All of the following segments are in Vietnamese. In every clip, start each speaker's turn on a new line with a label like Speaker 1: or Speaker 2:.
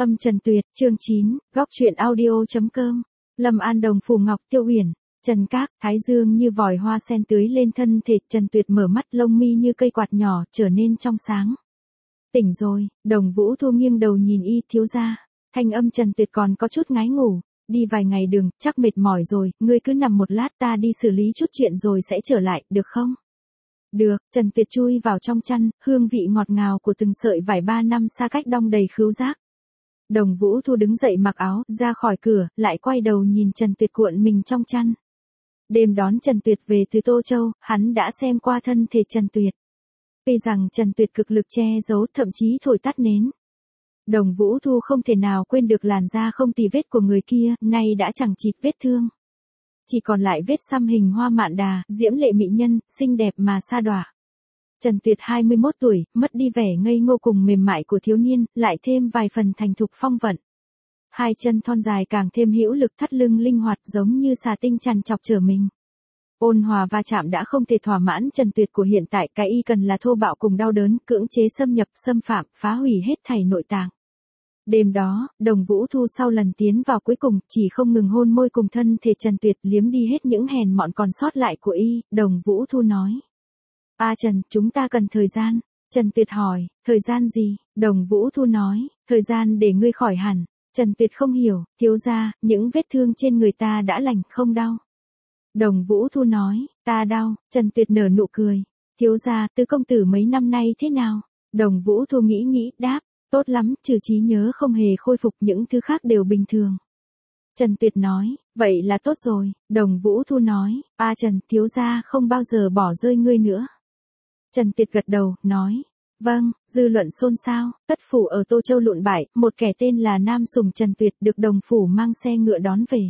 Speaker 1: Âm Trần Tuyệt, chương 9, góc truyện audio.com. Lâm An Đồng Phù Ngọc Tiêu Uyển, Trần Các, thái dương như vòi hoa sen tưới lên thân thể, Trần Tuyệt mở mắt, lông mi như cây quạt nhỏ trở nên trong sáng. Tỉnh rồi, Đồng Vũ Thu nghiêng đầu nhìn y, thiếu gia. Thanh âm Trần Tuyệt còn có chút ngái ngủ, đi vài ngày đường, chắc mệt mỏi rồi, ngươi cứ nằm một lát, ta đi xử lý chút chuyện rồi sẽ trở lại, được không? Được, Trần Tuyệt chui vào trong chăn, hương vị ngọt ngào của từng sợi vải 3 năm xa cách đong đầy khứu giác. Đồng Vũ Thu đứng dậy mặc áo, ra khỏi cửa, lại quay đầu nhìn Trần Tuyệt cuộn mình trong chăn. Đêm đón Trần Tuyệt về từ Tô Châu, hắn đã xem qua thân thể Trần Tuyệt. Tuy rằng Trần Tuyệt cực lực che giấu, thậm chí thổi tắt nến. Đồng Vũ Thu không thể nào quên được làn da không tì vết của người kia, nay đã chẳng chịt vết thương. Chỉ còn lại vết xăm hình hoa mạn đà, diễm lệ mỹ nhân, xinh đẹp mà sa đọa. Trần Tuyệt 21 tuổi, mất đi vẻ ngây ngô cùng mềm mại của thiếu niên, lại thêm vài phần thành thục phong vận. Hai chân thon dài càng thêm hữu lực, thắt lưng linh hoạt giống như xà tinh trằn trọc trở mình. Ôn hòa va chạm đã không thể thỏa mãn Trần Tuyệt của hiện tại, cái y cần là thô bạo cùng đau đớn, cưỡng chế xâm nhập, xâm phạm, phá hủy hết thảy nội tạng. Đêm đó, Đồng Vũ Thu sau lần tiến vào cuối cùng, chỉ không ngừng hôn môi cùng thân thể Trần Tuyệt, liếm đi hết những hèn mọn còn sót lại của y. Đồng Vũ Thu nói: Trần, chúng ta cần thời gian. Trần Tuyệt hỏi: Thời gian gì? Đồng Vũ Thu nói: Thời gian để ngươi khỏi hẳn. Trần Tuyệt không hiểu: Thiếu gia, những vết thương trên người ta đã lành, không đau. Đồng Vũ Thu nói: Ta đau. Trần Tuyệt nở nụ cười: Thiếu gia, Tứ công tử mấy năm nay thế nào? Đồng Vũ Thu nghĩ, đáp: Tốt lắm, trừ trí nhớ không hề khôi phục, những thứ khác đều bình thường. Trần Tuyệt nói: Vậy là tốt rồi. Đồng Vũ Thu nói: Trần, thiếu gia không bao giờ bỏ rơi ngươi nữa. Trần Tuyệt gật đầu, nói: Vâng. Dư luận xôn xao, tất phủ ở Tô Châu lụn bại, một kẻ tên là Nam Sùng Trần Tuyệt được đồng phủ mang xe ngựa đón về.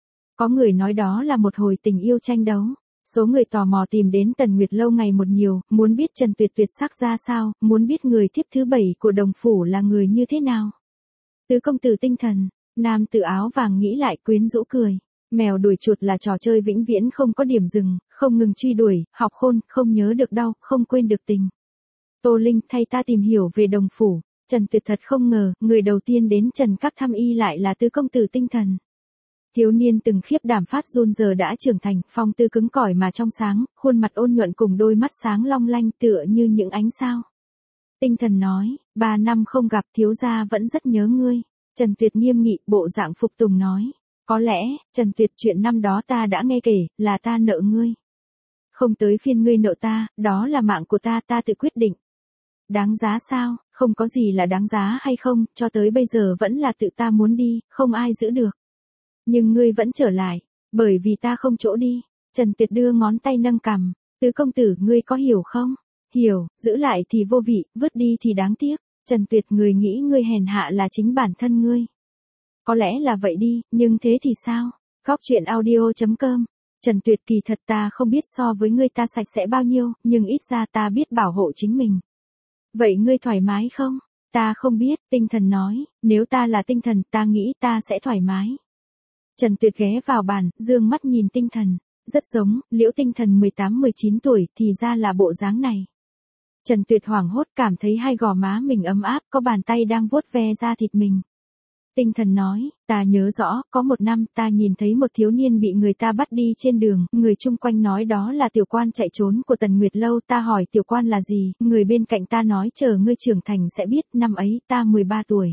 Speaker 1: Có người nói đó là một hồi tình yêu tranh đấu. Số người tò mò tìm đến Tần Nguyệt lâu ngày một nhiều, muốn biết Trần Tuyệt tuyệt sắc ra sao, muốn biết người thiếp thứ 7 của đồng phủ là người như thế nào. Tứ công tử tinh thần, nam tử áo vàng nghĩ lại, quyến rũ cười. Mèo đuổi chuột là trò chơi vĩnh viễn không có điểm dừng, không ngừng truy đuổi, học khôn, không nhớ được đau, không quên được tình. Tô Linh, thay ta tìm hiểu về đồng phủ. Trần Tuyệt thật không ngờ, người đầu tiên đến Trần Các thăm y lại là tứ công tử tinh thần. Thiếu niên từng khiếp đảm phát run giờ đã trưởng thành, phong tư cứng cỏi mà trong sáng, khuôn mặt ôn nhuận cùng đôi mắt sáng long lanh tựa như những ánh sao. Tinh thần nói: 3 năm không gặp, thiếu gia vẫn rất nhớ ngươi. Trần Tuyệt nghiêm nghị, bộ dạng phục tùng nói: Có lẽ, Trần Tuyệt, chuyện năm đó ta đã nghe kể, là ta nợ ngươi. Không tới phiên ngươi nợ ta, đó là mạng của ta, ta tự quyết định. Đáng giá sao? Không có gì là đáng giá hay không, cho tới bây giờ vẫn là tự ta muốn đi, không ai giữ được. Nhưng ngươi vẫn trở lại, bởi vì ta không chỗ đi. Trần Tuyệt đưa ngón tay nâng cằm: Tứ công tử, ngươi có hiểu không? Hiểu, giữ lại thì vô vị, vứt đi thì đáng tiếc. Trần Tuyệt, người nghĩ ngươi hèn hạ là chính bản thân ngươi. Có lẽ là vậy đi, nhưng thế thì sao? Góc truyện audio.com. Trần Tuyệt, kỳ thật ta không biết so với ngươi ta sạch sẽ bao nhiêu, nhưng ít ra ta biết bảo hộ chính mình. Vậy ngươi thoải mái không? Ta không biết, tinh thần nói, nếu ta là tinh thần, ta nghĩ ta sẽ thoải mái. Trần Tuyệt ghé vào bàn, dương mắt nhìn tinh thần, rất giống, Liễu tinh thần 18-19 tuổi, thì ra là bộ dáng này. Trần Tuyệt hoảng hốt, cảm thấy hai gò má mình ấm áp, có bàn tay đang vuốt ve da thịt mình. Tinh thần nói: Ta nhớ rõ, có một năm, ta nhìn thấy một thiếu niên bị người ta bắt đi trên đường, người chung quanh nói đó là tiểu quan chạy trốn của Tần Nguyệt lâu, ta hỏi tiểu quan là gì, người bên cạnh ta nói chờ ngươi trưởng thành sẽ biết, năm ấy, ta 13 tuổi.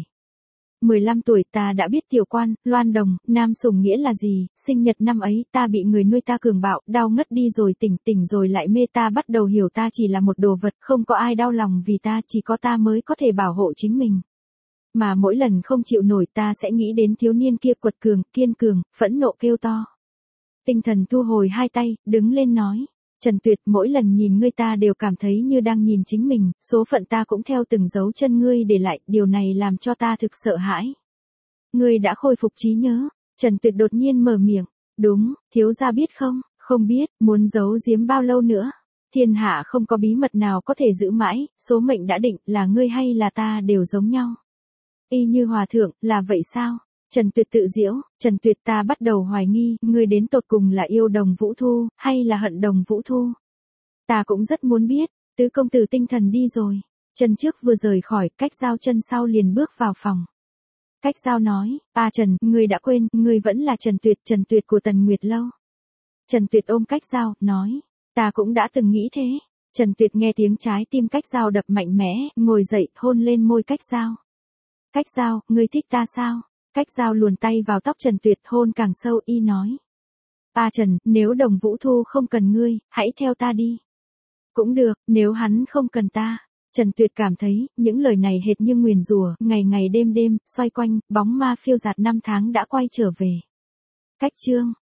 Speaker 1: 15 tuổi ta đã biết tiểu quan, Loan Đồng, Nam Sùng nghĩa là gì, sinh nhật năm ấy, ta bị người nuôi ta cường bạo, đau ngất đi rồi tỉnh rồi lại mê, ta bắt đầu hiểu ta chỉ là một đồ vật, không có ai đau lòng vì ta, chỉ có ta mới có thể bảo hộ chính mình. Mà mỗi lần không chịu nổi ta sẽ nghĩ đến thiếu niên kia quật cường, kiên cường, phẫn nộ kêu to. Tinh thần thu hồi hai tay, đứng lên nói: Trần Tuyệt, mỗi lần nhìn ngươi ta đều cảm thấy như đang nhìn chính mình, số phận ta cũng theo từng dấu chân ngươi để lại, điều này làm cho ta thực sợ hãi. Ngươi đã khôi phục trí nhớ. Trần Tuyệt đột nhiên mở miệng: Đúng, thiếu gia biết không? Không biết, muốn giấu giếm bao lâu nữa? Thiên hạ không có bí mật nào có thể giữ mãi, số mệnh đã định, là ngươi hay là ta đều giống nhau. Y như hòa thượng, là vậy sao? Trần Tuyệt tự giễu: Trần Tuyệt, ta bắt đầu hoài nghi, ngươi đến tột cùng là yêu Đồng Vũ Thu, hay là hận Đồng Vũ Thu? Ta cũng rất muốn biết. Tứ công tử tinh thần đi rồi. Chân trước vừa rời khỏi, cách giao chân sau liền bước vào phòng. Cách Giao nói, Trần, ngươi đã quên, ngươi vẫn là Trần Tuyệt của Tần Nguyệt Lâu. Trần Tuyệt ôm Cách Giao, nói, ta cũng đã từng nghĩ thế. Trần Tuyệt nghe tiếng trái tim Cách Giao đập mạnh mẽ, ngồi dậy, hôn lên môi Cách Giao. Cách Giao, ngươi thích ta sao? Cách Giao luồn tay vào tóc Trần Tuyệt, hôn càng sâu, y nói. Trần, nếu Đồng Vũ Thu không cần ngươi, hãy theo ta đi. Cũng được, nếu hắn không cần ta. Trần Tuyệt cảm thấy, những lời này hệt như nguyền rủa, ngày ngày đêm đêm, xoay quanh, bóng ma phiêu dạt năm tháng đã quay trở về. Cách chương